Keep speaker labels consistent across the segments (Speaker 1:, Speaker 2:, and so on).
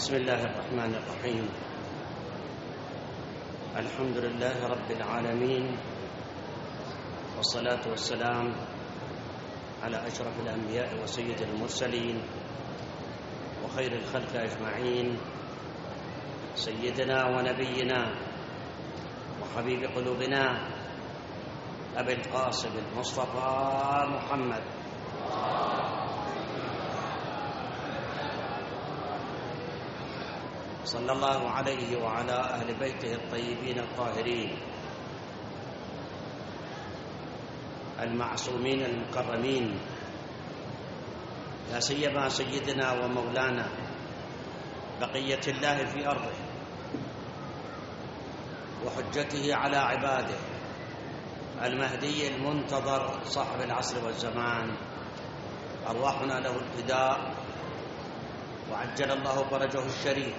Speaker 1: بسم الله الرحمن الرحيم. الحمد لله رب العالمين، والصلاة والسلام على أشرف الأنبياء وسيد المرسلين وخير الخلق أجمعين، سيدنا ونبينا وحبيب قلوبنا أبي القاسم المصطفى محمد صلى الله عليه وعلى أهل بيته الطيبين الطاهرين المعصومين المكرمين، لا سيما سيدنا ومولانا بقية الله في أرضه وحجته على عباده المهدي المنتظر صاحب العصر والزمان، أرواحنا له الفداء وعجل الله فرجه الشريف.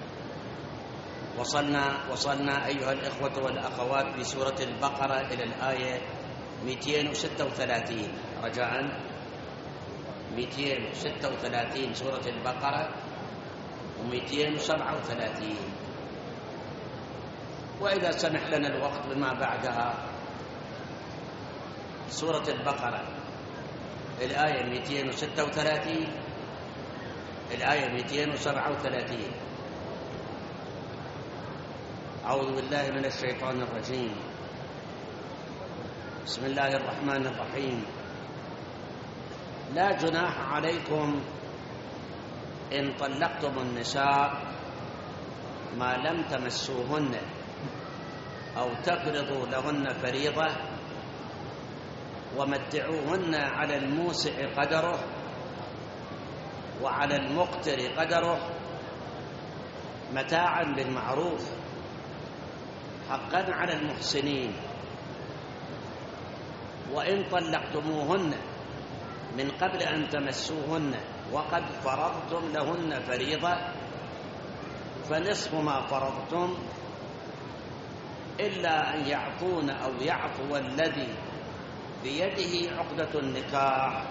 Speaker 1: وصلنا أيها الإخوة والأخوات في سورة البقرة إلى الآية 236 رجاءً، 236 سورة البقرة و237، وإذا سمح لنا الوقت بما بعدها سورة البقرة الآية 236 الآية 237. أعوذ بالله من الشيطان الرجيم. بسم الله الرحمن الرحيم. لا جناح عليكم إن طلقتم النساء ما لم تمسوهن أو تفرضوا لهن فريضة ومتعوهن على الموسع قدره وعلى المقتر قدره متاعا بالمعروف حقا على المحسنين. وإن طلقتموهن من قبل أن تمسوهن وقد فرضتم لهن فريضة فنصف ما فرضتم إلا أن يعفون أو يعفو الذي بيده عقدة النكاح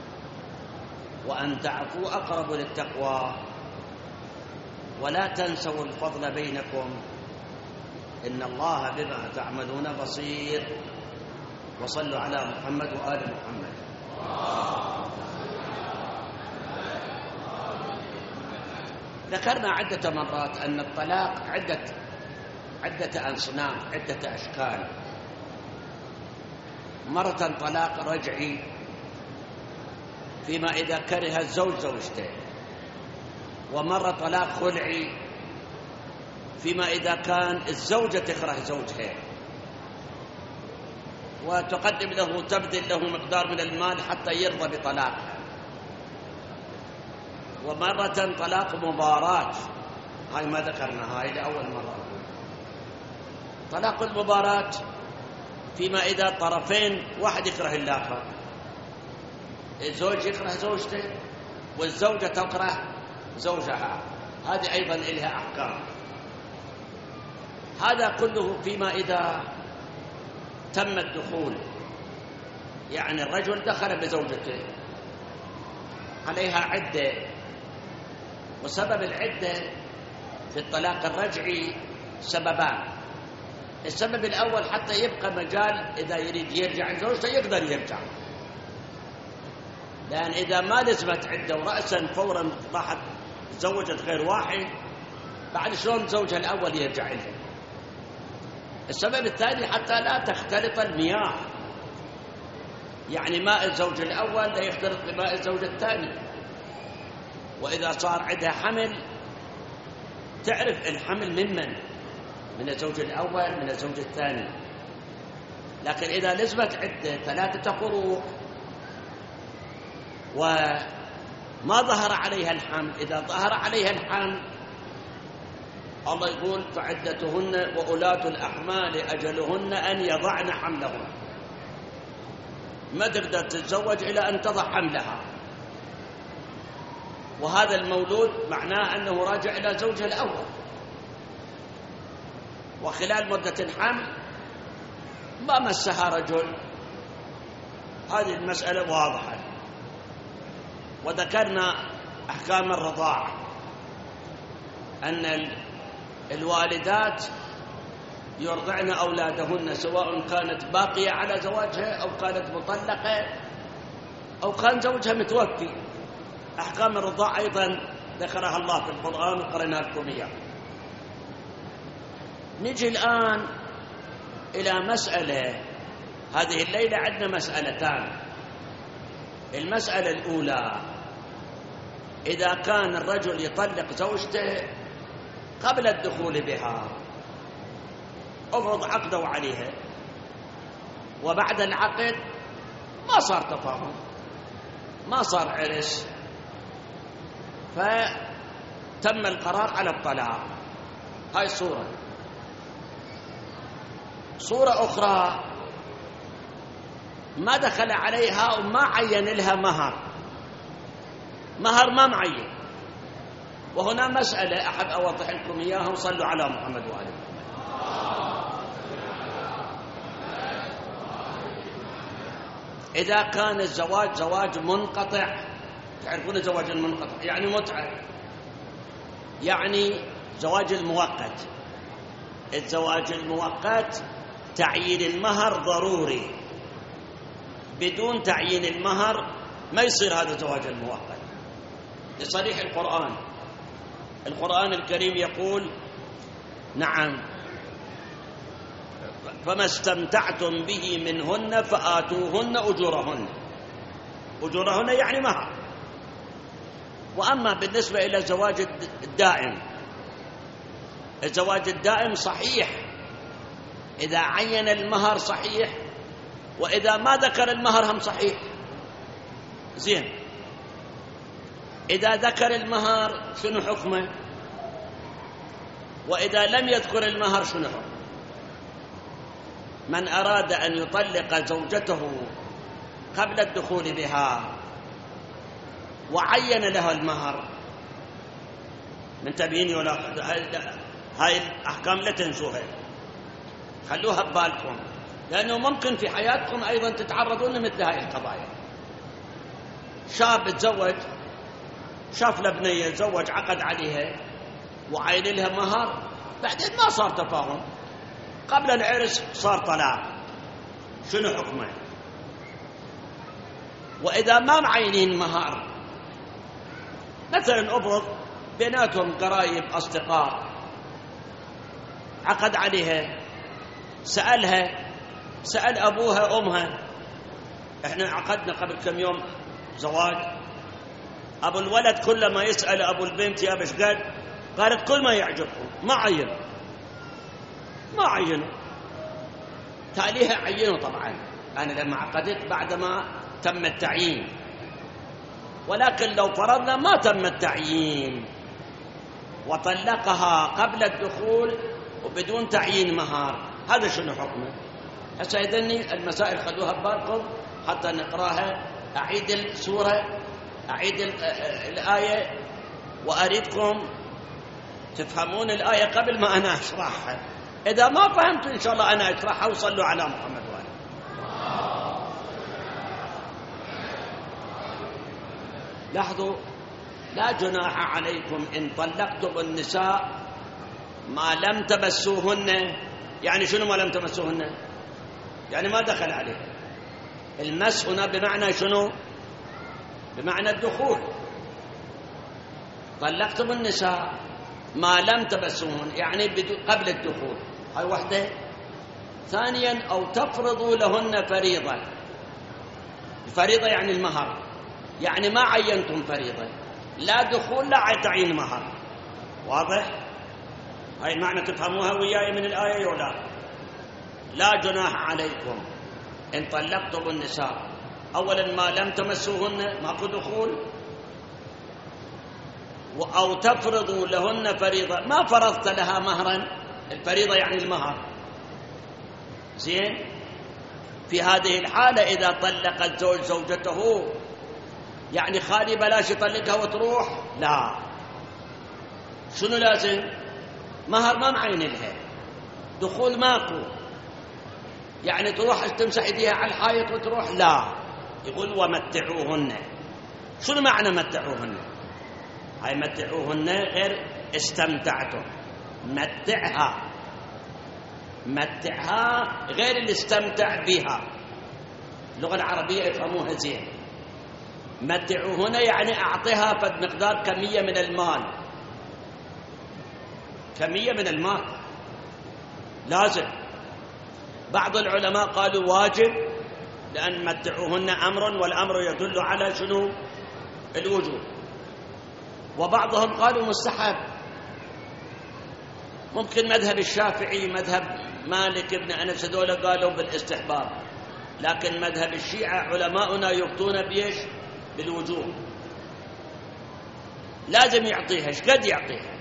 Speaker 1: وأن تعفوا أقرب للتقوى ولا تنسوا الفضل بينكم إن الله بما تعملون بصير. وصلوا على محمد وآل محمد. ذكرنا عدة مرات أن الطلاق عدة أصناف، عدة أشكال. مرة طلاق رجعي فيما إذا كره الزوج زوجته، ومرة طلاق خلعي فيما إذا كان الزوجة تكره زوجها وتقدم له تبذل له مقدار من المال حتى يرضى بطلاقها. ومرة طلاق مباراة، هاي ما ذكرنا، هاي لأول مرة. طلاق المباراة فيما إذا طرفين واحد يكره الآخر، الزوج يكره زوجته والزوجة تكره زوجها، هذه أيضا لها أحكام. هذا كله فيما إذا تم الدخول، يعني الرجل دخل بزوجته عليها عدة، وسبب العدة في الطلاق الرجعي سببان. السبب الأول حتى يبقى مجال إذا يريد يرجع زوجته يقدر يرجع، لأن إذا ما لزمت عدة ورأسا فورا راحت تزوجت غير واحد، بعد شلون زوجها الأول يرجع له. السبب الثاني حتى لا تختلط المياه، يعني ماء الزوج الأول لا يختلط بماء الزوج الثاني، وإذا صار عندها حمل تعرف الحمل من الزوج الأول من الزوج الثاني. لكن إذا لزمت عدة 3 قروء وما ظهر عليها الحمل، إذا ظهر عليها الحمل الله يقول فعدتهن وأولاة الأحمال أجلهن أن يضعن حملهن، ما تقدر تتزوج إلى أن تضع حملها، وهذا المولود معناه أنه راجع إلى زوجها الأول. وخلال مدة الحمل ما مسها رجل، هذه المسألة واضحة. وذكرنا أحكام الرضاعة، أن الوالدات يرضعن أولادهن سواء كانت باقية على زواجها أو كانت مطلقة أو كان زوجها متوفي. أحكام الرضاع أيضا ذكرها الله في القرآن وقرأنا لكم إياه. نجي الآن إلى مسألة. هذه الليلة عندنا مسألتان. المسألة الأولى: إذا كان الرجل يطلق زوجته قبل الدخول بها، أفرض عقدوا عليها وبعد العقد ما صار تفاهم، ما صار عرس، فتم القرار على الطلاق. هاي صورة أخرى: ما دخل عليها وما عين لها مهر ما معين. وهنا مسألة أحب أوضح لكم إياها، وصلوا على محمد وآله. إذا كان الزواج زواج منقطع، تعرفون الزواج المنقطع يعني متعة، يعني زواج المؤقت. الزواج المؤقت تعيين المهر ضروري، بدون تعيين المهر ما يصير هذا الزواج المؤقت. لصريح القرآن الكريم يقول: نعم، فما استمتعتم به منهن فآتوهن أجورهن يعني مهر. وأما بالنسبة إلى الزواج الدائم، الزواج الدائم صحيح إذا عين المهر صحيح، وإذا ما ذكر المهر هم صحيح. زين، إذا ذكر المهر شنو حكمه؟ وإذا لم يذكر المهر شنو حكمه؟ من أراد أن يطلق زوجته قبل الدخول بها وعين لها المهر، من تبيني ولا هاي الأحكام لا تنسوها، خلوها ببالكم، لأنه ممكن في حياتكم أيضا تتعرضون لمثل هاي القضايا. شاب تزوج، شاف لبنية تزوج، عقد عليها وعين لها مهر، بعدين ما صار تفاهم، قبل العرس صار طلاق، شنو حكمه؟ وإذا ما معينين مهر، مثلا أفرض بيناتهم قرايب أصدقاء، عقد عليها، سأل أبوها أمها: إحنا عقدنا قبل كم يوم زواج. أبو الولد كل ما يسأل أبو البنت: يا بش قد؟ قالت: كل ما يعجبكم. ما عينوا، تاليها عينوا. طبعا أنا لما عقدت بعدما تم التعيين، ولكن لو فرضنا ما تم التعيين وطلقها قبل الدخول وبدون تعيين مهر، هذا شنو حكمه؟ هسه إذني المسائل خذوها ببالكم حتى نقراها. أعيد السورة، أعيد الآية، وأريدكم تفهمون الآية قبل ما أنا أشرحها. إذا ما فهمت إن شاء الله أنا أشرحها. وصلوا على محمد وآله. لاحظوا: لا جناح عليكم إن طلقتم النساء ما لم تمسوهن. يعني شنو ما لم تمسوهن؟ يعني ما دخل عليه. المس هنا بمعنى شنو؟ بمعنى الدخول. طلقتم النساء ما لم تمسوهن يعني قبل الدخول، هاي وحده. ثانيا: أو تفرضوا لهن فريضة. الفريضة يعني المهر، يعني ما عينتم فريضة، لا دخول لا تعيين مهر. واضح؟ هاي المعنى تفهموها وياي من الآية ولا؟ لا جناح عليكم إن طلقتم النساء، أولا ما لم تمسوهن، ماكو دخول. أو تفرضوا لهن فريضة، ما فرضت لها مهرا. الفريضة يعني المهر. زين، في هذه الحالة إذا طلق الزوج زوجته يعني خالي بلاش يطلقها وتروح، لا. شنو لازم؟ مهر ما معين لها، دخول ماكو، يعني تروح تمسح ايديها على الحائط وتروح، لا. يقول: ومتعوهن. شنو معنى متعوهن؟ هاي متعوهن غير استمتعتم. متعها غير اللي استمتع بها. اللغة العربية يفهموها زين. متعوا هنا يعني أعطيها قد مقدار كمية من المال، كمية من المال لازم. بعض العلماء قالوا واجب، لأن متعوهن أمر، والأمر يدل على شنو؟ الوجوب. وبعضهم قالوا مستحب. ممكن مذهب الشافعي، مذهب مالك بن أنس، هذول قالوا بالاستحباب، لكن مذهب الشيعة علماؤنا يفتون بيش؟ بالوجوب. لازم يعطيها. ايش قد يعطيها؟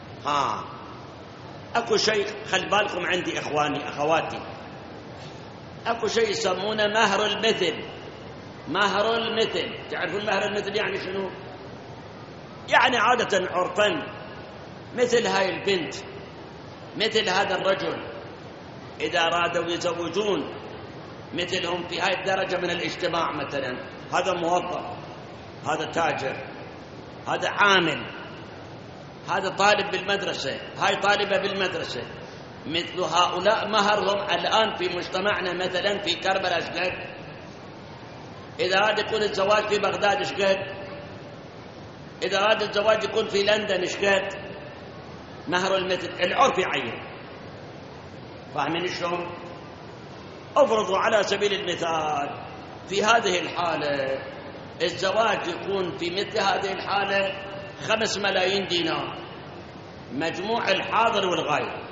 Speaker 1: اكو شيء خل بالكم عندي اخواني اخواتي، اكو شيء يسمونه مهر المثل. مهر المثل، تعرفون مهر المثل يعني شنو؟ يعني عادة عرفا مثل هاي البنت، مثل هذا الرجل، إذا أرادوا يزوجون مثلهم في هاي الدرجة من الاجتماع، مثلا هذا موظف، هذا تاجر، هذا عامل، هذا طالب بالمدرسة، هاي طالبة بالمدرسة، مثل هؤلاء مهرهم الآن في مجتمعنا مثلا في كربلاء ايش قد؟ إذا أراد يكون الزواج في بغداد ايش قد؟ إذا أراد الزواج يكون في لندن ايش قد؟ مهر المثل العرف يعين. فاهمين شلون؟ افرضوا على سبيل المثال في هذه الحالة الزواج يكون في مثل هذه الحالة 5 ملايين دينار، مجموع الحاضر والغايب.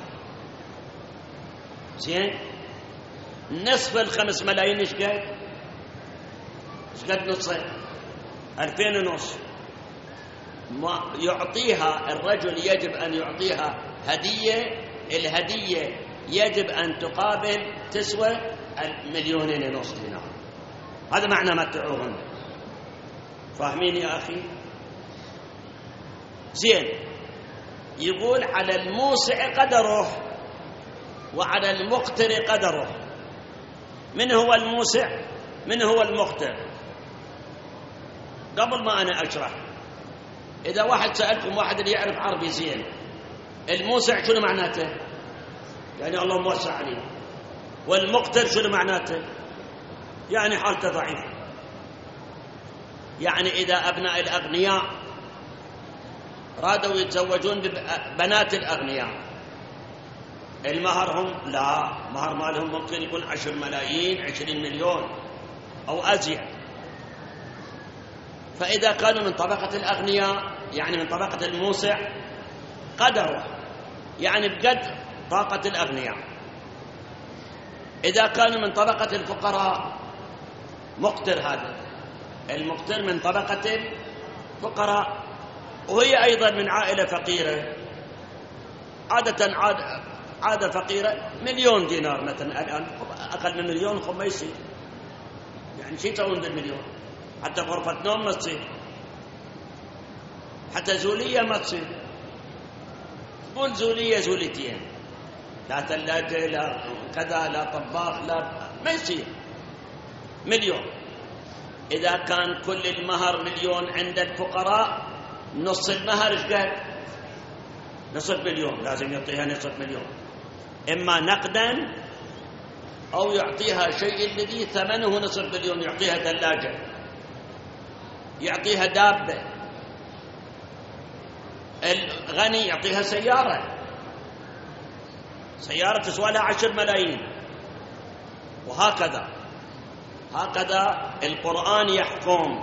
Speaker 1: زين، نصف 5 ملايين ايش قد؟ ايش قد نصه؟ 2500. ما يعطيها الرجل يجب أن يعطيها هدية، الهدية يجب أن تقابل تسوى 1.5 مليون دينار. هذا معنى متعوهن. فاهمين يا أخي؟ زين، يقول على الموسع قدره وعلى المقتر قدره. من هو الموسع؟ من هو المقتر؟ قبل ما أنا أشرح، إذا واحد سألكم، واحد اللي يعرف عربي زين، الموسع شنو معناته؟ يعني الله موسع عليه. والمقتر شنو معناته؟ يعني حالته ضعيفة. يعني إذا أبناء الأغنياء رادوا يتزوجون ببنات الأغنياء، المهر هم لا، مهر مالهم ممكن يكون 10 ملايين، 20 مليون أو أزيد. فإذا كانوا من طبقة الأغنياء يعني من طبقة الموسع قدره، يعني بقد طاقة الأغنياء. إذا كانوا من طبقة الفقراء مقتر، هذا المقتر من طبقة الفقراء، وهي أيضا من عائلة فقيرة، عادة فقيرة، 1,000,000 دينار مثلا. الآن أقل من 1,000,000 خب ما يصير، يعني شي تسوون بال1,000,000؟ حتى غرفة نوم ما تصير، حتى زولية ما تصير. قول زولية زولتين، لا ثلاجة لا كذا لا طباخ لا، ما يصير 1,000,000. إذا كان كل المهر 1,000,000 عند الفقراء، نص المهر ايش قد؟ نصف 1,000,000. لازم يعطيها نصف 1,000,000، إما نقدا أو يعطيها شيء الذي ثمنه نصف 1,000,000. يعطيها ثلاجة، يعطيها دابة. الغني يعطيها سيارة تسوى لها 10 ملايين. وهكذا القرآن يحكم،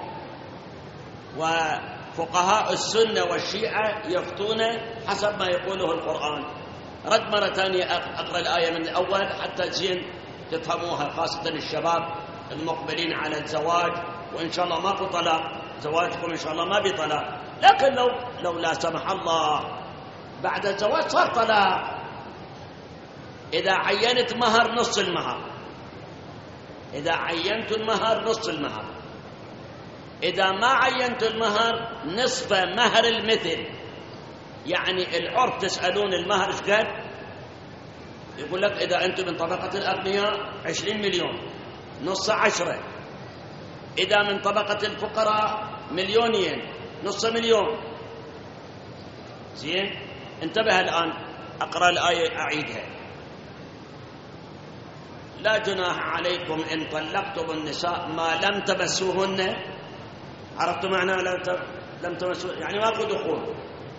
Speaker 1: وفقهاء السنة والشيعة يفتون حسب ما يقوله القرآن. رد مرة ثانية أقرأ الآية من الأول حتى زين تفهموها، خاصة الشباب المقبلين على الزواج. وإن شاء الله ماكو طلاق، زواجكم إن شاء الله ما بطلاق، لكن لو لا سمح الله بعد الزواج صار طلاق، إذا عينت مهر نص المهر، إذا عينت المهر نص المهر، إذا ما عينت المهر نصف مهر المثل. يعني العرف تسألون المهر ايش قد؟ يقول لك إذا أنتم من طبقة الأغنياء 20 مليون، نص 10. إذا من طبقة الفقراء 1,000,000، نص 1,000,000. زين؟ انتبه الآن، أقرأ الآية أعيدها. لا جناح عليكم إن طلقتم النساء ما لم تمسوهن. عرفتوا معنى لم تمسوهن؟ يعني ماكو دخول.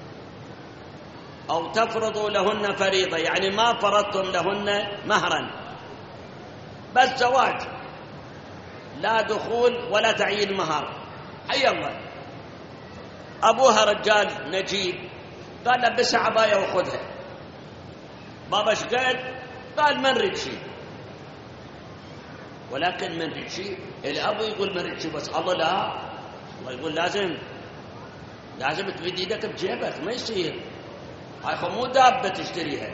Speaker 1: أو تفرضوا لهن فريضة، يعني ما فرضتم لهن مهرا، بس زواج، لا دخول ولا تعيين مهر. حي الله، أبوها رجال نجيب، قال لبسها عباية وخذها. بابا ايش قال من ريد شيء، ولكن من ريد شيء الأب يقول من ريد شيء، بس الله لا، الله يقول لازم تفيد يدك بجيبك، ما يصير. هاي مو دابة تشتريها،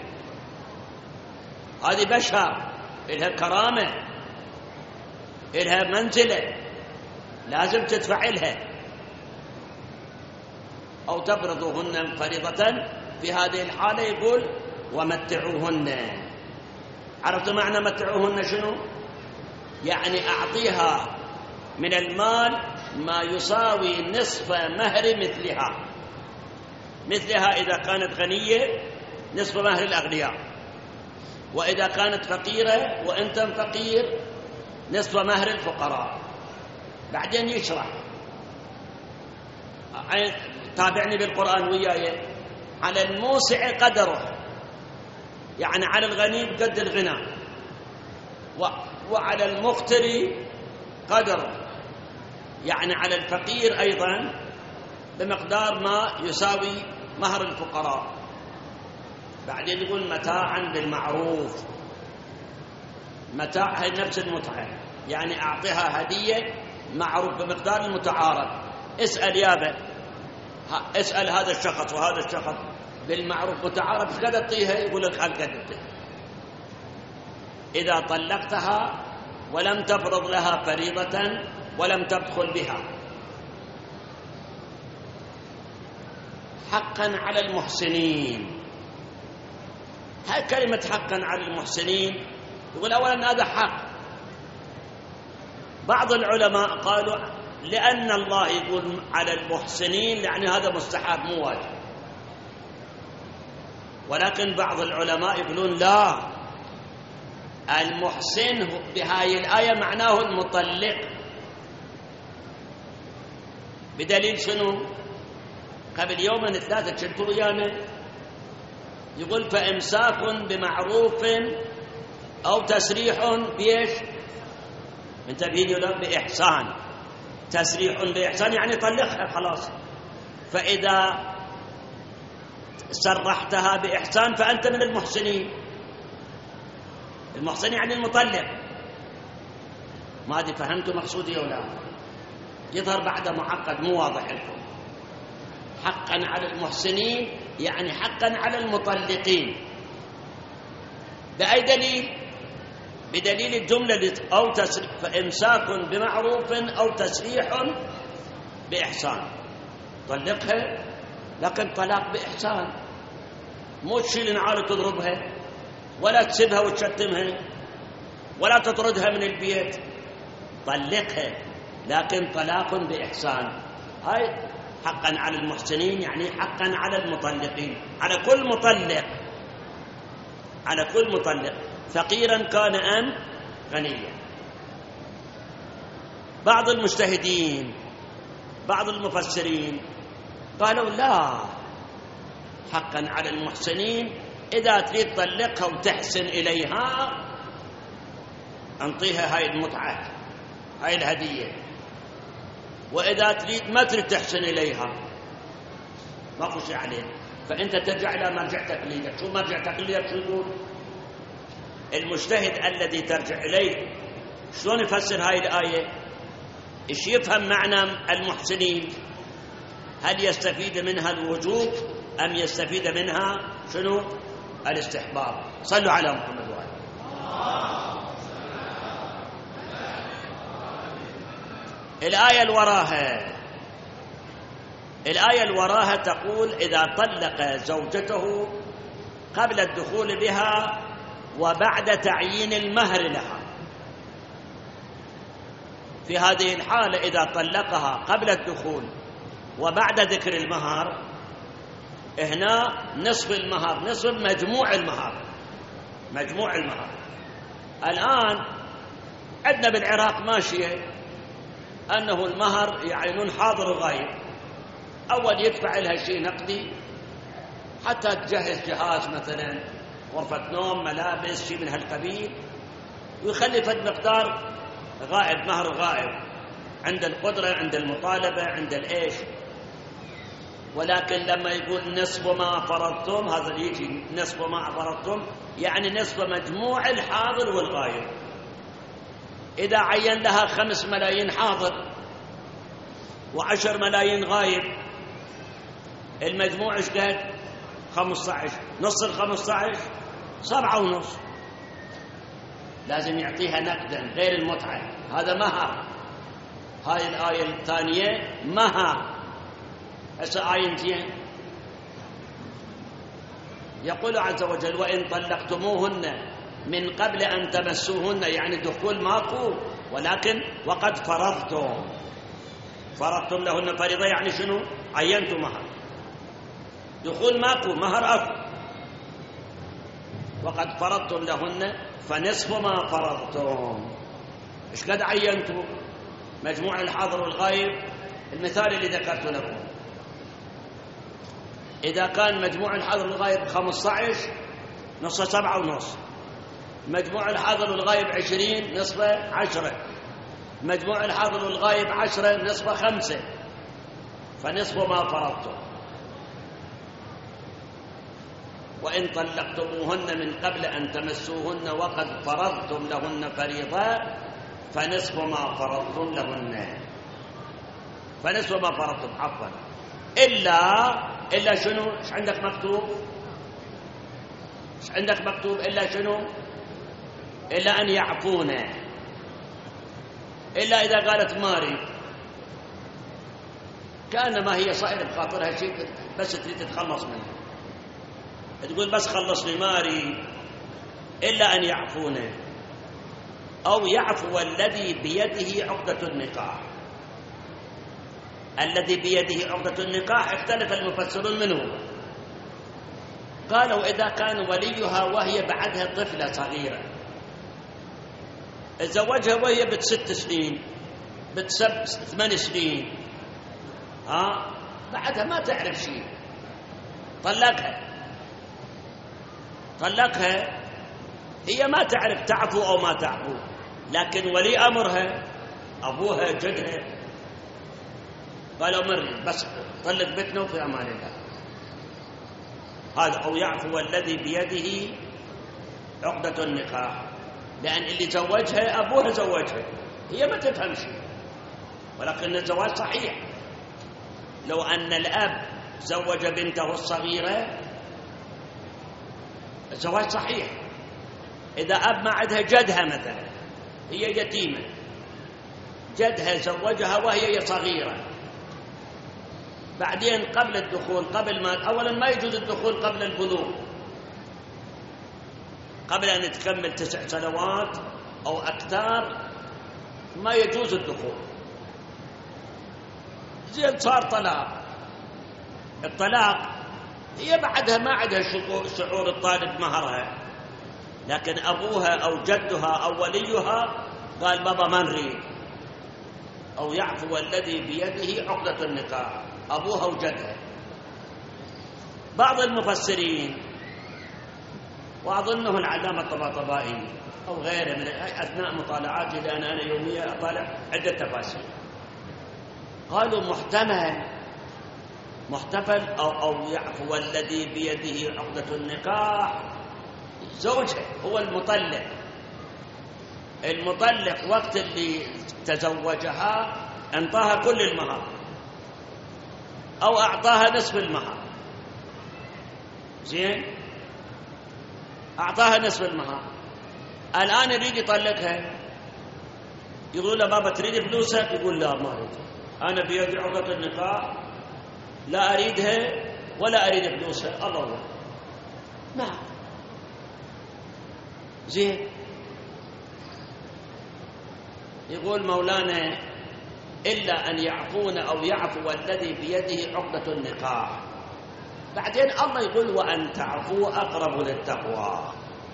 Speaker 1: هذه بشر إلها كرامة، إلها منزلة، لازم تدفع لها. أو تفرضوهن فريضة، في هذه الحالة يقول ومتعوهن. عرفت معنى متعوهن شنو؟ يعني أعطيها من المال ما يساوي نصف مهر مثلها إذا كانت غنية نصف مهر الأغنياء، وإذا كانت فقيرة وأنت فقير نصف مهر الفقراء. بعدين يشرح، تابعني بالقرآن وياي. على الموسع قدره، يعني على الغني بقد الغنى، وعلى المقتر قدره، يعني على الفقير أيضا بمقدار ما يساوي مهر الفقراء. بعدين يقول متاعا بالمعروف. متاع هي نفس المتعة، يعني أعطيها هدية معروف بمقدار المتعارف. اسأل يابا، اسأل هذا الشخص وهذا الشخص بالمعروف متعارف، قد تعطيها؟ يقول لك قد تعطيها. إذا طلقتها ولم تفرض لها فريضة ولم تدخل بها. حقا على المحسنين، هاي كلمة حقا على المحسنين، يقول أولا هذا حق. بعض العلماء قالوا لأن الله يقول على المحسنين يعني هذا مستحب مو واجب، ولكن بعض العلماء يقولون لا، المحسن بهاي الآية معناه المطلق. بدليل شنو؟ قبل يومين ثلاثة كنتوا ويانا، يقول فإمساك بمعروف أو تسريح بإيش؟ انتبهين ولا بإحسان. تسريح بإحسان يعني طلقها خلاص. فإذا سرحتها بإحسان فأنت من المحسنين. المحسن يعني المطلق. ما أدري فهمتوا مقصودي ولا لا؟ يظهر بعد معقد مو واضح لكم. حقا على المحسنين يعني حقا على المطلقين. بأي دليل؟ بدليل الجملة أو تسريح، فإمساك بمعروف أو تسريح بإحسان. طلقها لكن طلاق بإحسان، مو تشيل نعال تضربها ولا تسبها وتشتمها ولا تطردها من البيت. طلقها لكن طلاق بإحسان. هاي حقا على المحسنين يعني حقا على المطلقين، على كل مطلق، على كل مطلق فقيرا كان أم غنيا. بعض المجتهدين بعض المفسرين قالوا لا، حقا على المحسنين إذا تريد تطلقها وتحسن إليها أنطيها هاي المتعة، هاي الهدية. وإذا تريد ما تريد تحسن إليها ما خشي عليه، فأنت ترجع إلى مرجع تقليدك. شو مرجع تقليدك؟ شو يقول المجتهد الذي ترجع إليه؟ شلون يفسر هاي الآية؟ إيش يفهم معنى المحسنين؟ هل يستفيد منها الوجوب أم يستفيد منها شنو؟ الاستحباب. صلوا على محمد وآله. الآية الوراها تقول إذا طلق زوجته قبل الدخول بها وبعد تعيين المهر لها. في هذه الحالة إذا طلقها قبل الدخول وبعد ذكر المهر هنا نصف المهر، نصف مجموع المهر، مجموع المهر. الآن عندنا بالعراق ماشية أنه المهر يعينون حاضر وغايب. أول يدفع لها شيء نقدي حتى تجهز جهاز مثلا غرفة نوم، ملابس، شيء من هالقبيل، ويخلي فد مقدار غائب، مهر غائب عند القدرة، عند المطالبة، عند الإيش. ولكن لما يقول نصف ما فرضتم، هذا اللي يجي نصف ما فرضتم يعني نصف مجموع الحاضر والغائب. إذا عين لها 5 ملايين حاضر و10 ملايين غايب، المجموع ايش قد؟ 15. نص 15 7.5. لازم يعطيها نقدا غير المتعة، هذا مهر. هاي الآية الثانية مهر. هسه آية زين يقول عز وجل: وإن طلقتموهن من قبل أن تمسوهن، يعني دخول ماكو، ولكن وقد فرضتم لهن فريضة، يعني شنو؟ عينتم مهر. دخول ماكو، مهر أكو. وقد فرضتم لهن فنصف ما فرضتم. إيش قد عينتم؟ مجموع الحاضر والغائب. المثال اللي ذكرت لكم، إذا كان مجموع الحاضر والغائب 15، نصف 7.5. مجموع الحاضر والغائب 20، نصف 10. مجموع الحاضر والغائب 10، نصف 5. فنصف ما فرضتم. وإن طلقتموهن من قبل أن تمسوهن وقد فرضتم لهن فريضة فنصف ما فرضتم لهن. فنصف ما فرضتم، عفوا، إلا شنو؟ إيش عندك مكتوب؟ إيش عندك مكتوب؟ إلا شنو؟ إلا أن يعفون. إلا إذا قالت ماري كأنما هي صائرة بخاطرها شيء بس تريد تتخلص منه، تقول بس خلصني ماري. إلا أن يعفون أو يعفو الذي بيده عقدة النكاح. الذي بيده عقدة النكاح اختلف المفسرون منه. قالوا إذا كان وليها وهي بعدها طفلة صغيرة، تزوجها وهي ب6 سنين، ب8 سنين، بعدها ما تعرف شيء، طلقها، هي ما تعرف تعفو أو ما تعفو، لكن ولي أمرها أبوها جدها قال أمرني بس طلق بنتنا وفي أمان الله. هذا أو يعفو الذي بيده عقدة النكاح، لأن اللي زوجها أبوها زوجها، هي ما تفهم شيء، ولكن الزواج صحيح. لو أن الأب زوج بنته الصغيرة الزواج صحيح. إذا أب ما عندها جدها مثلا، هي يتيمة، جدها زوجها وهي صغيرة، بعدين قبل الدخول، قبل ما أولا ما يجوز الدخول قبل البلوغ، قبل أن تكمل 9 سنوات أو أكثر ما يجوز الدخول. زين صار طلاق، الطلاق هي بعدها ما عندها شعور الطالب مهرها، لكن أبوها أو جدها أو وليها قال بابا ما نريد. أو يعفو الذي بيده عقدة النكاح، أبوها وجدها. بعض المفسرين وأظنه العلامة الطباطبائي أو غيره من أثناء مطالعاتي، لأن أنا يوميا أطالع عدة تفاسير، قالوا محتفل أو يعفو الذي بيده عقدة النكاح زوجها هو المطلق وقت اللي تزوجها انطاها كل المهر أو أعطاها نصف المهر. زين، أعطاها نصف المهر، الآن يريد يطلقها، يقول له بابا تريد فلوسك؟ يقول لا ما أريد، أنا بيدي عقدة النكاح، لا أريدها ولا أريد فلوسها. الله نعم. زين، يقول مولانا إلا أن يعفون أو يعفو الذي بيده عقدة النكاح. بعدين الله يقول وأن تعفوا أقرب للتقوى.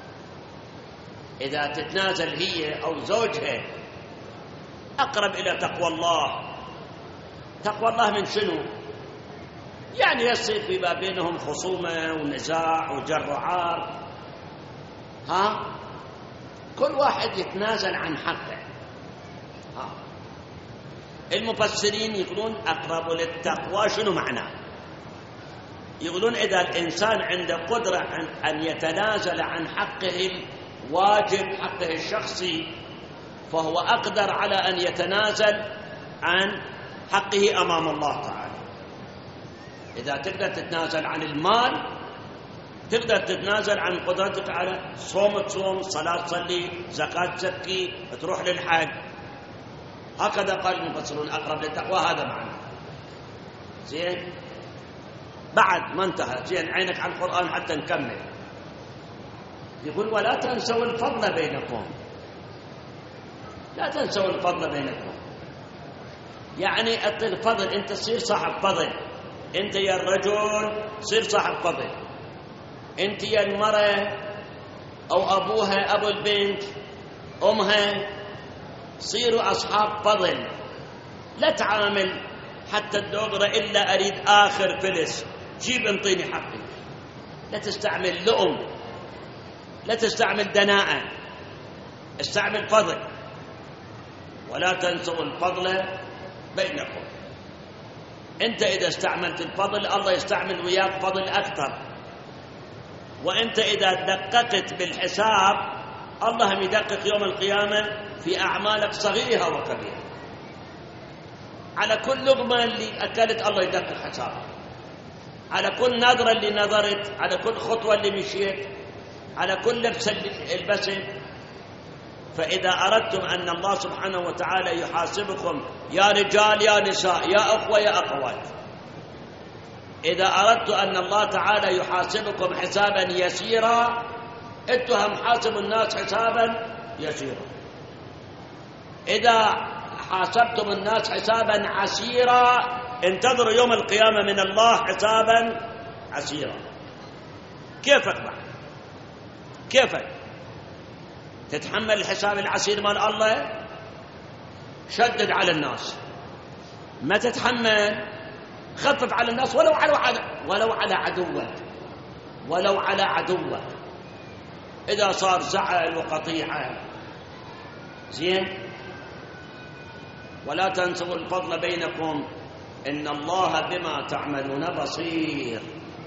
Speaker 1: إذا تتنازل هي أو زوجها أقرب إلى تقوى الله. تقوى الله من شنو؟ يعني يصير فيما بينهم خصومة ونزاع وجر وعار، كل واحد يتنازل عن حقه. المفسرين يقولون أقرب للتقوى شنو معناه؟ يقولون إذا الإنسان عنده قدرة أن يتنازل عن حقه الواجب، حقه الشخصي، فهو أقدر على أن يتنازل عن حقه أمام الله تعالى. إذا تقدر تتنازل عن المال تقدر تتنازل عن قدرتك على صوم تصوم، صلاة تصلي، زكاة تزكي، تروح للحج. هكذا قال المفسرون أقرب للتقوى، هذا معنى. زين، بعد ما انتهى، زين عينك على القرآن حتى نكمل. يقول ولا تنسوا الفضل بينكم. لا تنسوا الفضل بينكم، يعني الفضل، انت تصير صاحب فضل. انت يا الرجل صير صاحب فضل، انت يا المرأة او ابوها ابو البنت امها صيروا اصحاب فضل. لا تعامل حتى الدغرة الا اريد اخر فلس، جيب انطيني حقي. لا تستعمل لؤم، لا تستعمل دناءة، استعمل فضل. ولا تنسوا الفضل بينكم. انت اذا استعملت الفضل الله يستعمل وياك فضل اكثر، وانت اذا دققت بالحساب الله هم يدقق يوم القيامة في اعمالك صغيرها وكبيرها. على كل لقمة اللي اكلت الله يدقق حسابك، على كل نظرة اللي نظرت، على كل خطوة اللي مشيت، على كل لبسة اللي البست. فإذا أردتم أن الله سبحانه وتعالى يحاسبكم يا رجال يا نساء يا أخوة يا أخوات، إذا أردت أن الله تعالى يحاسبكم حسابا يسيرا، أنتم حاسبوا الناس حسابا يسيرا. إذا حاسبتم الناس حسابا عسيرا انتظروا يوم القيامة من الله حسابا عسيرا. كيفك بعد؟ كيفك تتحمل الحساب العسير مال الله؟ شدد على الناس، ما تتحمل خفف على الناس ولو على عدوك، ولو على عدوك. إذا صار زعل وقطيعة، زين. ولا تنسوا الفضل بينكم إن الله بما تعملون بصير.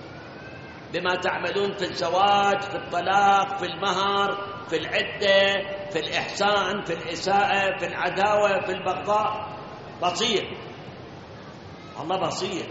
Speaker 1: بما تعملون في الزواج، في الطلاق، في المهر، في العدة، في الإحسان، في الإساءة، في العداوة، في البغضاء، بصير. الله بصير.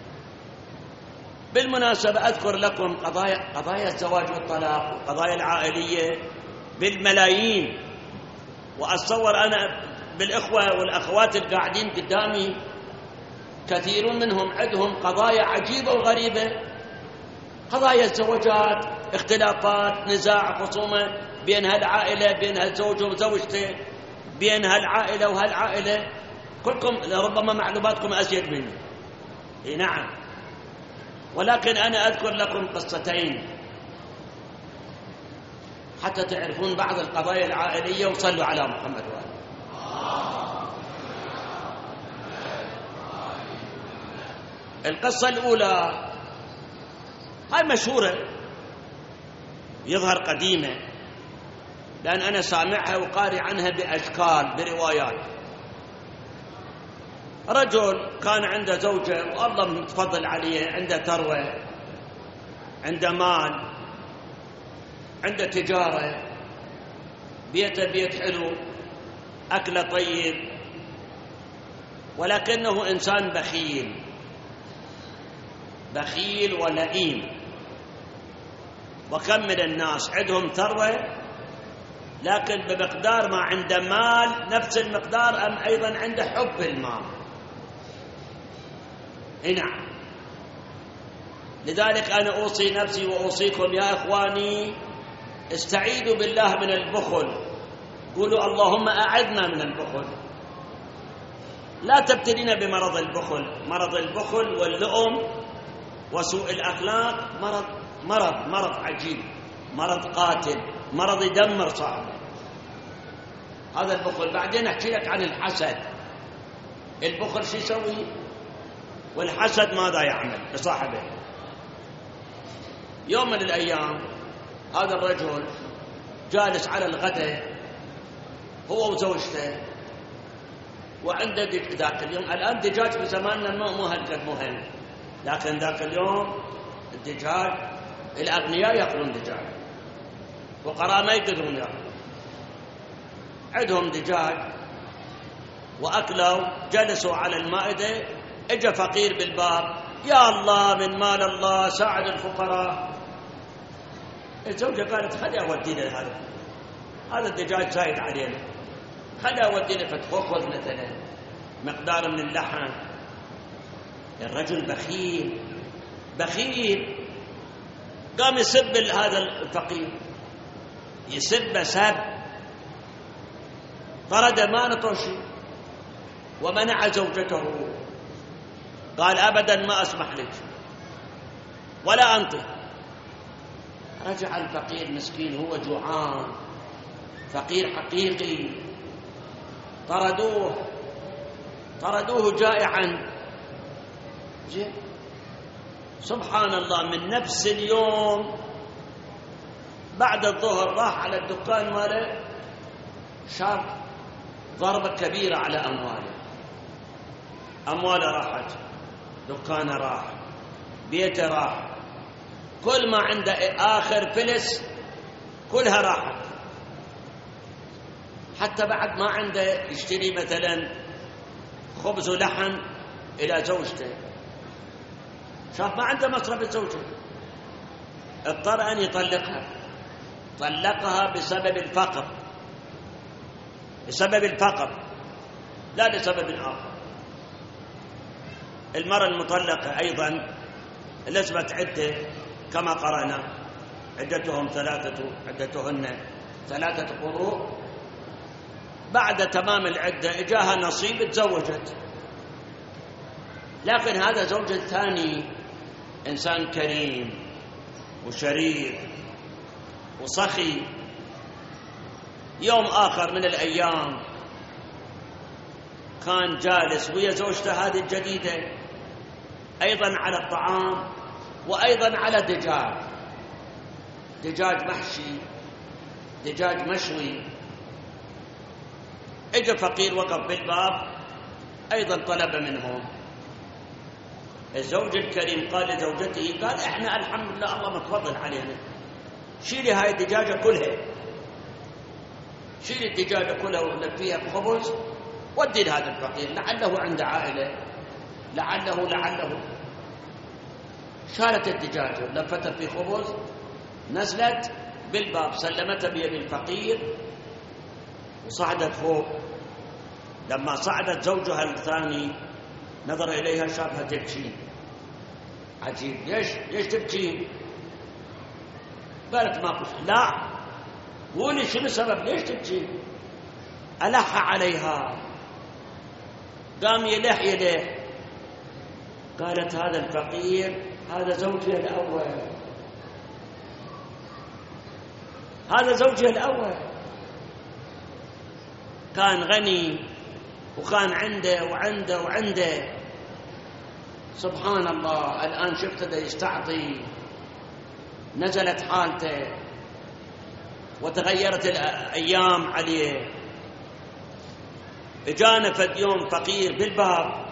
Speaker 1: بالمناسبة أذكر لكم قضايا الزواج والطلاق والقضايا العائلية بالملايين، وأتصور أنا بالإخوة والأخوات القاعدين قدامي كثيرون منهم عندهم قضايا عجيبة وغريبة. قضايا الزواجات، اختلافات، نزاع، خصومة بين هالعائلة، بين هالزوج وزوجته، بين هالعائلة وهالعائلة. كلكم ربما معلوماتكم أزيد مني. نعم، ولكن أنا أذكر لكم قصتين حتى تعرفون بعض القضايا العائلية. وصلوا على محمد وآله. القصة الأولى هاي مشهورة، يظهر قديمة، لأن أنا سامعها وقاري عنها بأشكال بروايات. رجل كان عنده زوجة والله متفضل عليه، عنده ثروة، عنده مال، عنده تجارة، بيته بيت حلو، أكله طيب، ولكنه إنسان بخيل ولئيم. وكم من الناس عندهم ثروة لكن بمقدار ما عنده مال نفس المقدار أم أيضا عنده حب المال. نعم. لذلك أنا أوصي نفسي وأوصيكم يا إخواني، استعيذوا بالله من البخل. قولوا اللهم أعذنا من البخل. لا تبتلينا بمرض البخل، مرض البخل واللؤم وسوء الأخلاق مرض عجيب، مرض قاتل، مرض يدمر صاحبه. هذا البخل. بعدين أحكي لك عن الحسد. البخل شو يسوي والحسد ماذا يعمل لصاحبه؟ يوم من الأيام هذا الرجل جالس على الغداء هو وزوجته، وعنده ذاك اليوم، الآن دجاج في زماننا مو هالقد مهم، لكن ذاك اليوم الدجاج الأغنياء يأكلون دجاج، فقراء ما يقدرون يأكلون. عندهم دجاج وأكلوا، جلسوا على المائدة، اجى فقير بالباب: يا الله من مال الله ساعد الفقراء. الزوجة قالت: خلي أودينا هذا الدجاج زايد علينا، خلي أودينا فتخذ مثلا مقدار من اللحم. الرجل بخيل قام يسب هذا الفقير، يسب سب، طرد ما نطوشي ومنع زوجته. قال: أبدا ما أسمح لك ولا أنت. رجع الفقير مسكين، هو جوعان، فقير حقيقي، طردوه جائعا. سبحان الله، من نفس اليوم بعد الظهر راح على الدكان ماله، شاف ضربة كبيرة على أمواله راحت، دكانه راح، بيته راح، كل ما عنده آخر فلس كلها راحت، حتى بعد ما عنده يشتري مثلا خبز ولحم إلى زوجته، شاف ما عنده مصرف الزوجة، اضطر أن يطلقها. طلقها بسبب الفقر لا لسبب آخر. المرأة المطلقة أيضا لزمت عدة كما قرأنا، عدتهن 3 قروء. بعد تمام العدة إجاها نصيب، تزوجت، لكن هذا زوج الثاني إنسان كريم وشريف وصخي. يوم آخر من الأيام كان جالس ويا زوجته هذه الجديدة أيضا على الطعام وأيضا على دجاج محشي، دجاج مشوي. اجى فقير وقف بالباب أيضا طلب منهم. الزوج الكريم قال لزوجته، قال: احنا الحمد لله الله متفضل علينا، شيلي هاي الدجاجة كلها، شيلي الدجاجة كلها ولفيها بخبز ودي لهذا الفقير، لعله عنده عائلة، لعله. شالت الدجاجة لفتها في خبز، نزلت بالباب، سلمتها بيد الفقير وصعدت فوق. لما صعدت زوجها الثاني نظر إليها، شافها تبكي. عجيب، ليش تبكي؟ قالت: ما قلت. لا، قولي شنو السبب، ليش تبكي؟ ألح عليها، قام يلح. قالت: هذا الفقير هذا زوجي الأول، كان غني وكان عنده. سبحان الله، الآن شفت ده يستعطي، نزلت حالته وتغيرت الأيام عليه. اجانا فد يوم فقير بالباب،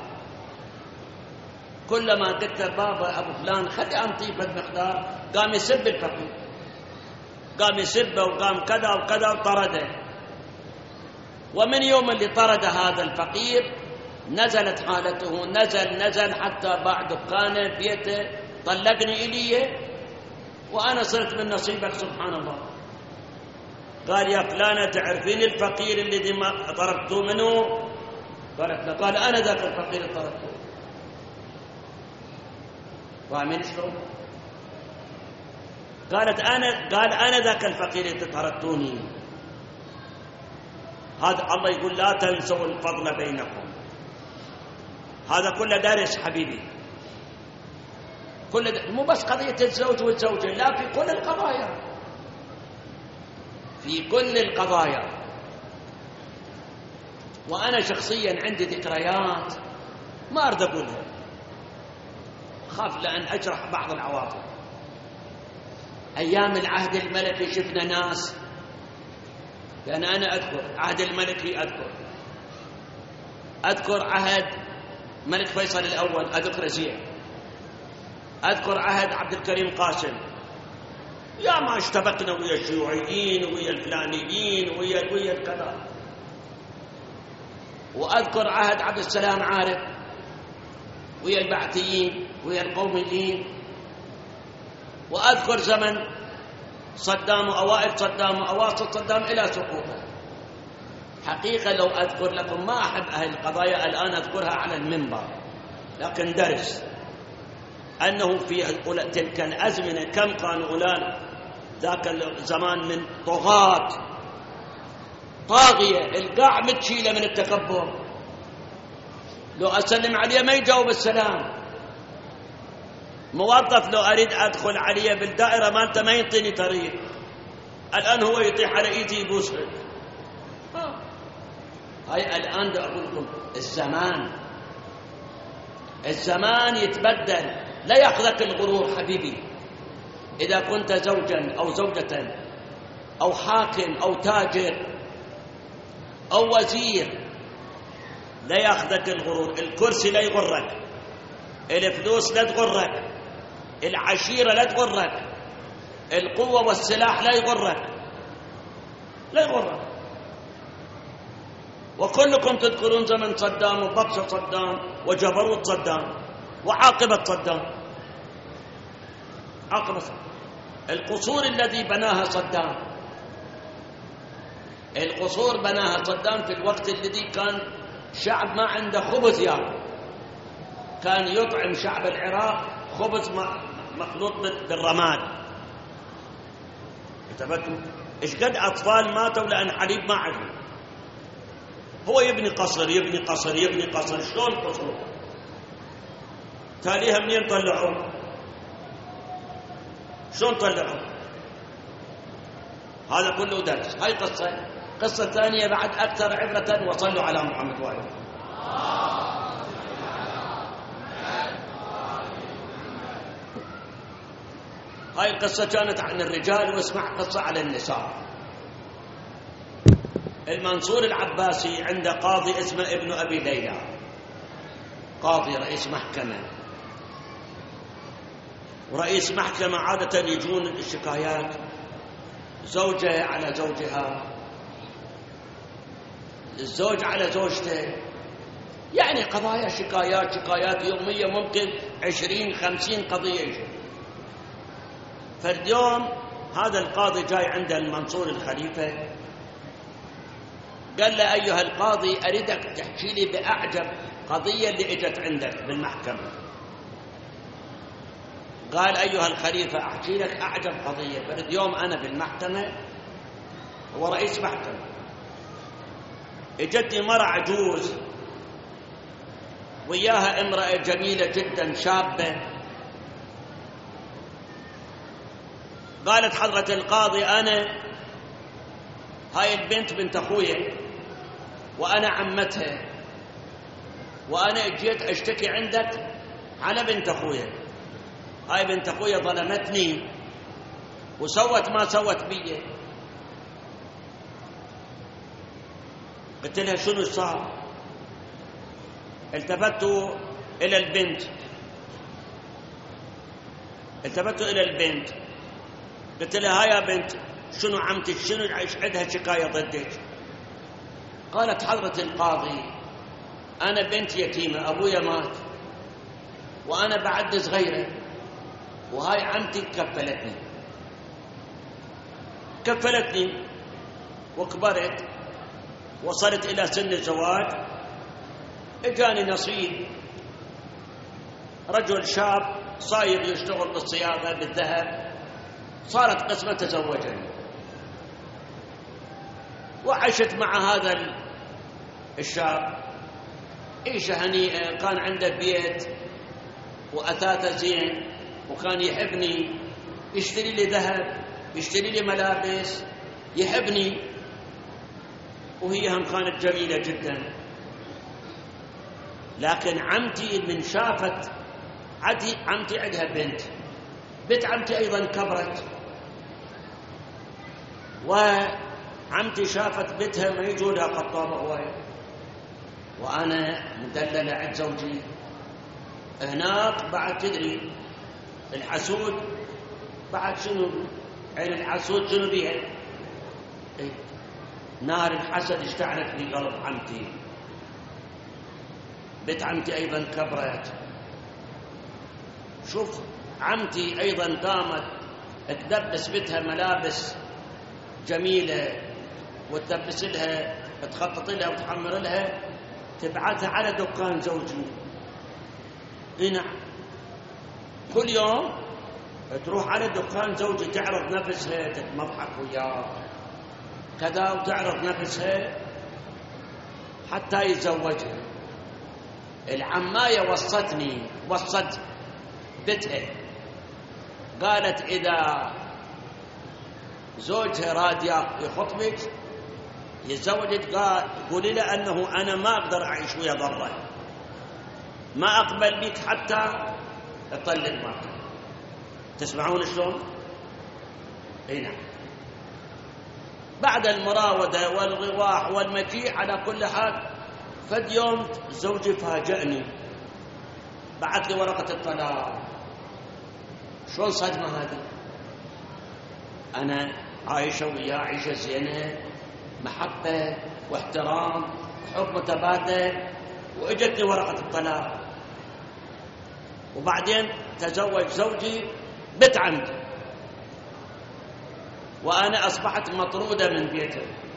Speaker 1: كلما قلت بابا أبو فلان خلي أنطي فد مقدار، قام يسب الفقير، قام يسبه وقام كذا وكذا وطرده. ومن يوم اللي طرد هذا الفقير نزلت حالته، نزل حتى باع دكانه بيته، طلقني إليه وأنا صرت من نصيبك. سبحان الله. قال: يا فلانة تعرفين الفقير الذي طردته منه؟ قالت له. قال: أنا ذاك الفقير اللي طردته. فاهمين شلون؟ قال: أنا ذاك الفقير اللي طردتوني. هذا الله يقول: لا تنسوا الفضل بينكم. هذا كله درس حبيبي. مو بس قضية الزوج والزوجة، لا، في كل القضايا، في كل القضايا. وأنا شخصيا عندي ذكريات ما أريد أقولها، خاف لأن أجرح بعض العواطف. أيام العهد الملكي شفنا ناس، لأن أنا أذكر عهد الملكي، أذكر عهد ملك فيصل الأول، أذكر زين، أذكر عهد عبد الكريم قاسم، يا ما اشتبكنا ويا الشيوعيين ويا الفلانيين ويا الكذا. وأذكر عهد عبد السلام عارف ويا البعثيين ويا القوميين. وأذكر زمن صدام وأوائل صدام وأواسط صدام إلى سقوطه. حقيقة لو أذكر لكم، ما أحب أهل القضايا الآن أذكرها على المنبر، لكن درس أنه في تلك الأزمنة كم كانوا أولان ذاك الزمان من طغاة طاغية، القاع متشيلة من التكبر، لو أسلم عليه ما يجاوب السلام. موظف لو أريد أدخل عليه بالدائرة مالته ما يعطيني طريق، الآن هو يطيح على إيدي يبوسها. هاي الآن دا أقول لكم الزمان يتبدل، لا يأخذك الغرور حبيبي. إذا كنت زوجا أو زوجة أو حاكم أو تاجر أو وزير، لا يأخذك الغرور. الكرسي لا يغرك، الفلوس لا تغرك، العشيرة لا تغرك، القوة والسلاح لا يغرك، لا يغرك. وكلكم تذكرون زمن صدام وبطش صدام وجبروت صدام وعاقبة صدام. القصور الذي بناها صدام، القصور بناها صدام في الوقت الذي كان شعب ما عنده خبز ياكل، كان يطعم شعب العراق خبز مخلوط بالرماد. انتبهتوا ايش قد اطفال ماتوا لان حليب ما عندهم. هو يبني قصر يبني قصر يبني قصر، شلون قصور؟ تاليها منين طلعوا؟ شلون طلعوا؟ هذا كله درس. هاي قصة ثانية بعد أكثر عبرة، وصلوا على محمد وآله. هاي القصة كانت عن الرجال، واسمع قصة على النساء. المنصور العباسي عنده قاضي اسمه ابن أبي ليلى، قاضي رئيس محكمة. ورئيس محكمة عادة يجون الشكايات زوجة على زوجها، الزوج على زوجته، يعني قضايا شكايات يومية، ممكن 20-50 قضية يجي. فاليوم هذا القاضي جاي عند المنصور الخليفة، قال له أيها القاضي أريدك تحكي لي بأعجب قضية اللي اجت عندك بالمحكمة. قال أيها الخليفة أحكي لك أعجب قضية، فاليوم أنا بالمحكمة، هو رئيس محكمة، اجتني مرة عجوز وياها امرأة جميلة جدا شابة. قالت حضرة القاضي أنا هاي البنت بنت أخويا وأنا عمتها، وأنا اجيت أشتكي عندك على بنت أخويا. هاي بنت أخويا ظلمتني وسوت ما سوت بي. قلت لها شنو صار؟ التفت إلى البنت قلت لها هاي يا بنت شنو عمتك، شنو عندها شكاية ضدك؟ قالت حضرة القاضي أنا بنت يتيمة، أبويا مات وأنا بعد صغيرة، وهاي عمتي كفلتني وكبرت، وصلت إلى سن الزواج، إجاني نصيب رجل شاب صايغ يشتغل بالصياغة بالذهب، صارت قسمة تزوجني وعشت مع هذا الشاب عيشة هنيئة، كان عنده بيت وأثاث زين وكان يحبني، يشتري لي ذهب، يشتري لي ملابس، يحبني، وهي هم كانت جميلة جدا. لكن عمتي من شافت عمتي عندها بنت عمتي أيضا كبرت، وعمتي شافت بنتها ما يجولها قطابة هواية، وأنا مدللة عند زوجي هناك. بعد تدري الحسود بعد شنو؟ عين الحسود شنو بيها؟ نار الحسد اشتعلت في قلب عمتي. بنت عمتي أيضا كبرت. شوف عمتي أيضا قامت تدبس بنتها ملابس جميلة، وتلبس لها، تخطط لها وتحمر لها، تبعتها على دكان زوجي. نعم، كل يوم تروح على دكان زوجي تعرض نفسها، تتمضحك وياه كذا، وتعرض نفسها حتى يتزوجها. العماية وصت بنتها، قالت إذا زوجها راد يخطبك يتزوجك، قولي له أنه أنا ما أقدر أعيش ويا ضره، ما أقبل بك حتى أطلق معك. تسمعون شلون؟ اي نعم. بعد المراودة والغواح والمجيء على كل حال، فد يوم زوجي فاجأني، بعث لي ورقة الطلاق. شلون صدمة هذه؟ أنا عايشة وياه عيشة زينة، محبة واحترام وحب متبادل، وإجتني ورقة الطلاق. وبعدين تزوج زوجي بنت عمتي، وأنا أصبحت مطرودة من بيته.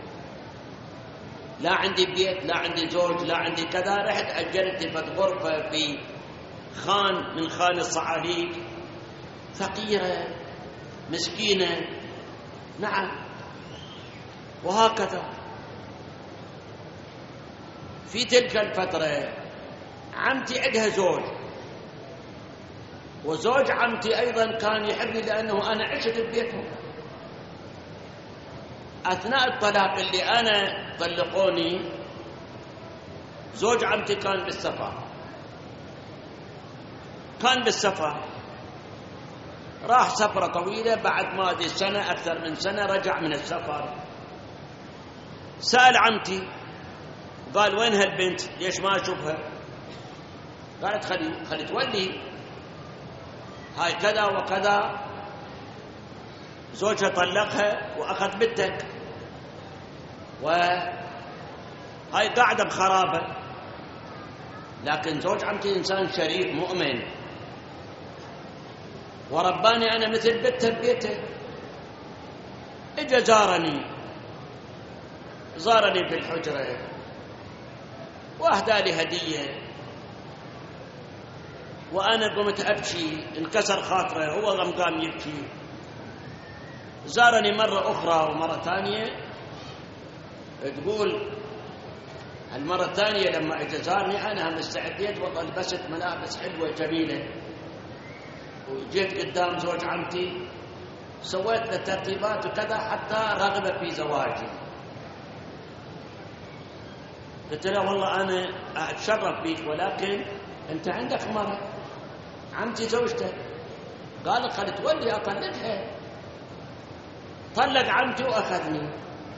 Speaker 1: لا عندي بيت، لا عندي زوج، لا عندي كذا. رحت أجرت في غرفة في خان من خان الصعاليك، فقيرة مسكينة. نعم، وهكذا. في تلك الفترة عمتي عندها زوج، وزوج عمتي أيضا كان يحبني لأنه أنا عشت ببيتهم. أثناء الطلاق اللي أنا طلقوني، زوج عمتي كان بالسفر، راح سفرة طويلة. بعد ما أدري سنة، أكثر من سنة، رجع من السفر. سأل عمتي، قال وين هالبنت؟ ليش ما أشوفها؟ قالت خلي تولي، هاي كذا وكذا، زوجها طلقها وأخذ بنتك، وهاي قاعدة بخرابة. لكن زوج عمتي إنسان شريف مؤمن، ورباني أنا مثل بنته ببيته. إجا زارني في الحجرة، وأهدى لي هدية، وأنا قمت أبكي، انكسر خاطره، هو قام يبكي. زارني مرة أخرى ومرة ثانية. تقول المرة الثانية لما اجى زارني، أنا استعديت ولبست ملابس حلوة جميلة، وجيت قدام زوج عمتي، سويت له ترتيبات وكذا حتى رغب في زواجي. قلت له والله أنا أتشرف بيك، ولكن أنت عندك مرة، عمتي زوجتك. قال خلي تولي أطلقها. طلق عمتي وأخذني.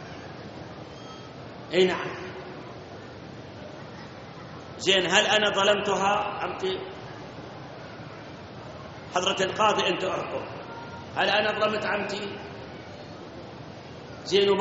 Speaker 1: اي نعم. زين، هل أنا ظلمتها عمتي؟ حضرة القاضي أنت أحكم، هل أنا ظلمت عمتي؟ زين.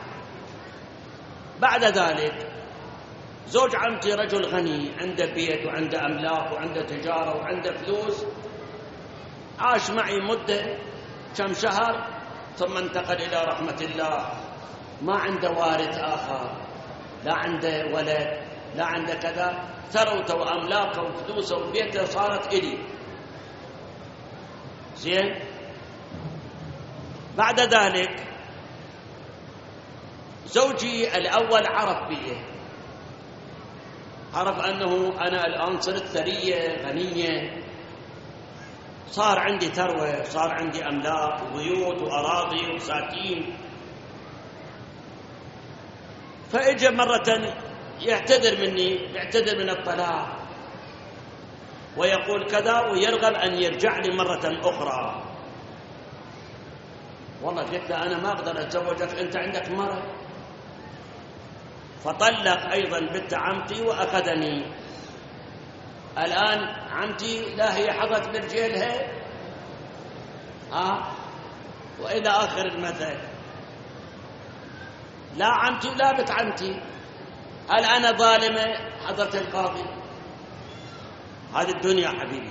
Speaker 1: بعد ذلك زوج عمتي رجل غني، عنده بيت وعنده أملاك وعنده تجارة وعنده فلوس. عاش معي مدة كم شهر، ثم انتقل إلى رحمة الله. ما عنده وارث آخر، لا عنده ولد، لا عنده كذا. ثروته وأملاكه وفلوسه وبيته صارت إلي. زين. بعد ذلك زوجي الأول عرف بي، عرف أنه أنا الآن صرت ثرية غنية، صار عندي ثروة، صار عندي أملاك وبيوت وأراضي وبساتين. فإجا مرة يعتذر مني، يعتذر من الطلاق ويقول كذا، ويرغب أن يرجع لي مرة أخرى. والله قلت له أنا ما أقدر أتزوجك، أنت عندك مرة. فطلق أيضا بنت عمتي وأخذني. الآن عمتي لا هي حظت برجيلها وإلى آخر المثل. لا عمتي ولا بنت عمتي. هل أنا ظالمة حضرة القاضي؟ هذه الدنيا حبيبي.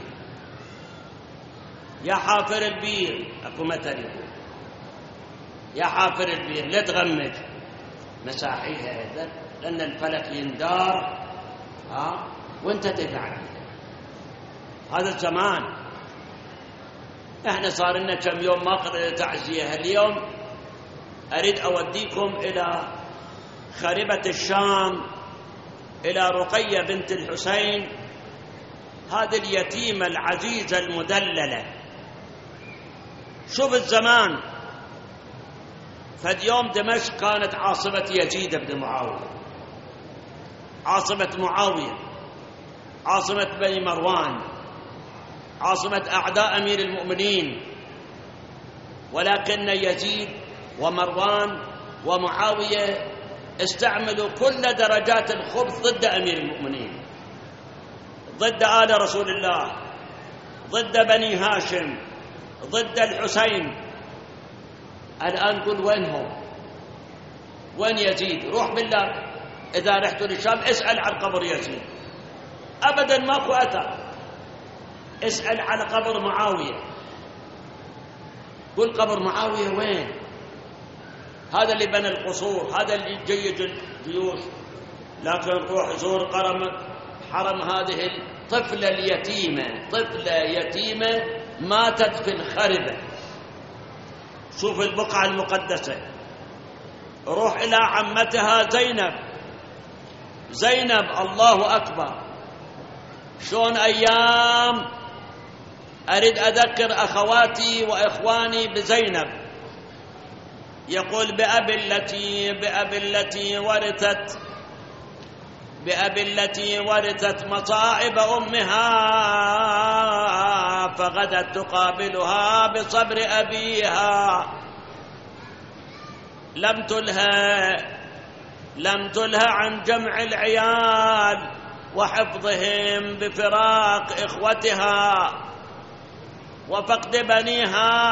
Speaker 1: يا حافر البير، أكو مثل يقول يا حافر البير لا تغمج مساحيها، لأن الفلك يندار وانت تقعد. هذا الزمان. احنا صار لنا كم يوم ما قدرنا تعزية. اليوم أريد أوديكم إلى خاربة الشام، إلى رقية بنت الحسين، هذه اليتيمة العزيزة المدللة. شوف الزمان. فاليوم دمشق كانت عاصمة يزيد بن معاوية، عاصمة معاوية، عاصمة بني مروان، عاصمة أعداء أمير المؤمنين. ولكن يزيد ومروان ومعاوية استعملوا كل درجات الخبث ضد أمير المؤمنين، ضد آل رسول الله، ضد بني هاشم، ضد الحسين. الآن قل وينهم؟ وين يزيد؟ روح بالله إذا رحتوا للشام اسأل عن قبر يزيد، أبدا ماكو أثر. اسأل عن قبر معاوية، قل قبر معاوية وين؟ هذا اللي بنى القصور، هذا اللي جيد الجيوش. لكن روح زور حرم هذه الطفلة اليتيمة، طفلة يتيمة ماتت في الخربة. شوف البقعة المقدسة. روح إلى عمتها زينب، زينب الله أكبر. شلون أيام أريد أذكر أخواتي وإخواني بزينب. يقول بأبي التي ورثت مصائب أمها، فغدت تقابلها بصبر أبيها. لم تلها عن جمع العيال وحفظهم بفراق إخوتها وفقد بنيها.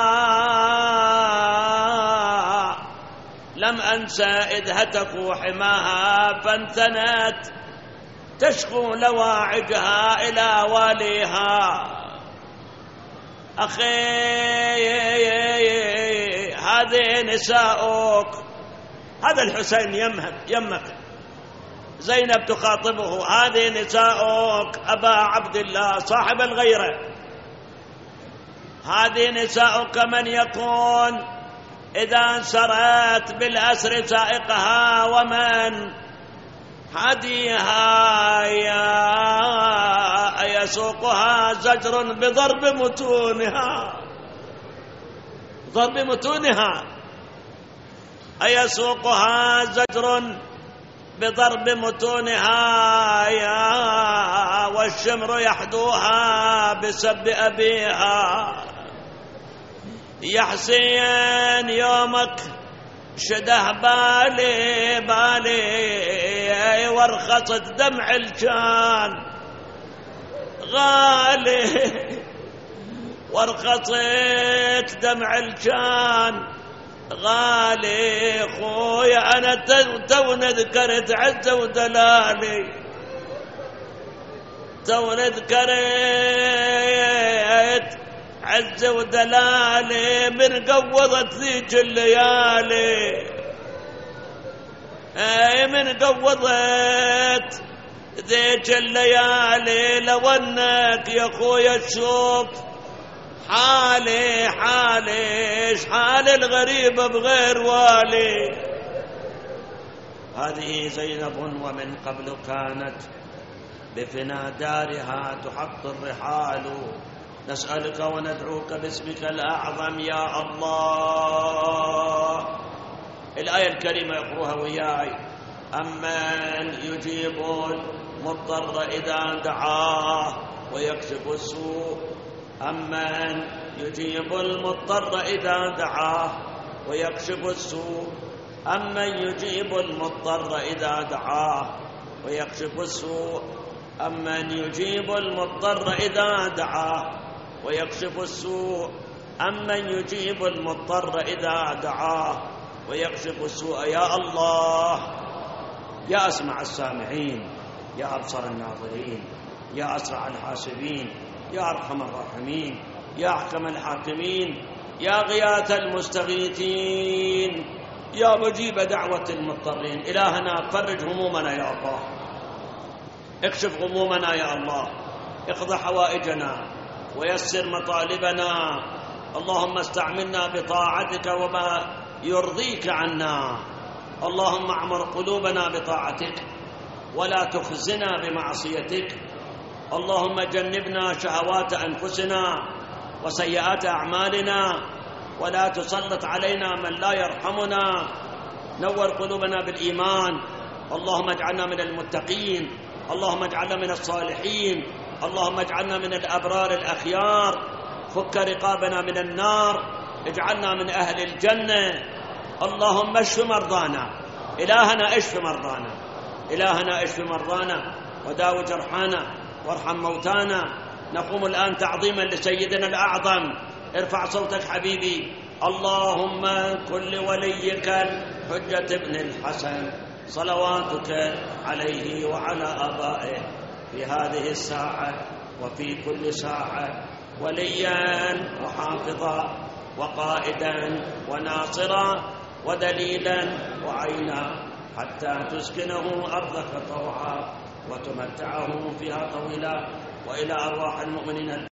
Speaker 1: لم أنسى إذ هتكوا حماها فانثنت تشكو لواعجها إلى واليها. أخي هذه نساؤك، هذا الحسين يمك. زينب تخاطبه، هذه نساؤك أبا عبد الله صاحب الغيرة، هذه نساؤك من يكون إذا انسرت بالأسر سائقها ومن حديها يسوقها زجر بضرب متونها. ضرب متونها أيسوقها زجر بضرب متونها والشمر يحدوها بسب أبيها. يا حسين يومك شده بالي ورخصت دمع الجان غالي، ورخصت دمع الجان غالي. خويا أنا تونا ذكرت عز ودلالي، تونا ذكرت عز ودلالي من قوضت ذيك الليالي. من قوضت ذيك الليالي. لو انك يا خويا تشوف حالي حال الغريب بغير والي. هذه زينب ومن قبل كانت بفنا دارها تحط الرحال نسألك وندعوك باسمك الأعظم يا الله. الآية الكريمة يقروها وياي: أمن يجيب المضطر إذا دعاه ويكشف السوء. أمن يجيب المضطر إذا دعاه ويكشف السوء. أمن يجيب المضطر إذا دعاه ويكشف السوء. أمن يجيب المضطر إذا دعاه ويكشف السوء. أمن يجيب المضطر إذا دعاه ويكشف السوء. يا الله، يا أسمع السامعين، يا أبصر الناظرين، يا أسرع الحاسبين، يا أرحم الراحمين، يا أحكم الحاكمين، يا غياث المستغيثين، يا مجيب دعوة المضطرين. إلهنا فرج همومنا يا الله، اكشف غمومنا يا الله، اقض حوائجنا ويسر مطالبنا. اللهم استعملنا بطاعتك وما يرضيك عنا. اللهم اعمر قلوبنا بطاعتك ولا تخزنا بمعصيتك. اللهم جنبنا شهوات أنفسنا وسيئات أعمالنا ولا تسلط علينا من لا يرحمنا. نور قلوبنا بالإيمان. اللهم اجعلنا من المتقين. اللهم اجعلنا من الصالحين. اللهم اجعلنا من الأبرار الأخيار. فك رقابنا من النار. اجعلنا من أهل الجنة. اللهم اشف مرضانا. إلهنا اشف مرضانا. إلهنا اشف مرضانا وداو جرحانا وارحم موتانا. نقوم الآن تعظيما لسيدنا الأعظم. ارفع صوتك حبيبي. اللهم كن لوليك الحجة ابن الحسن صلواتك عليه وعلى آبائه في هذه الساعة وفي كل ساعة وليا وحافظا وقائدا وناصرا ودليلا وعينا، حتى تسكنه أرضك طوعا وتمتعه فيها طويلا. وإلى أرواح المؤمنين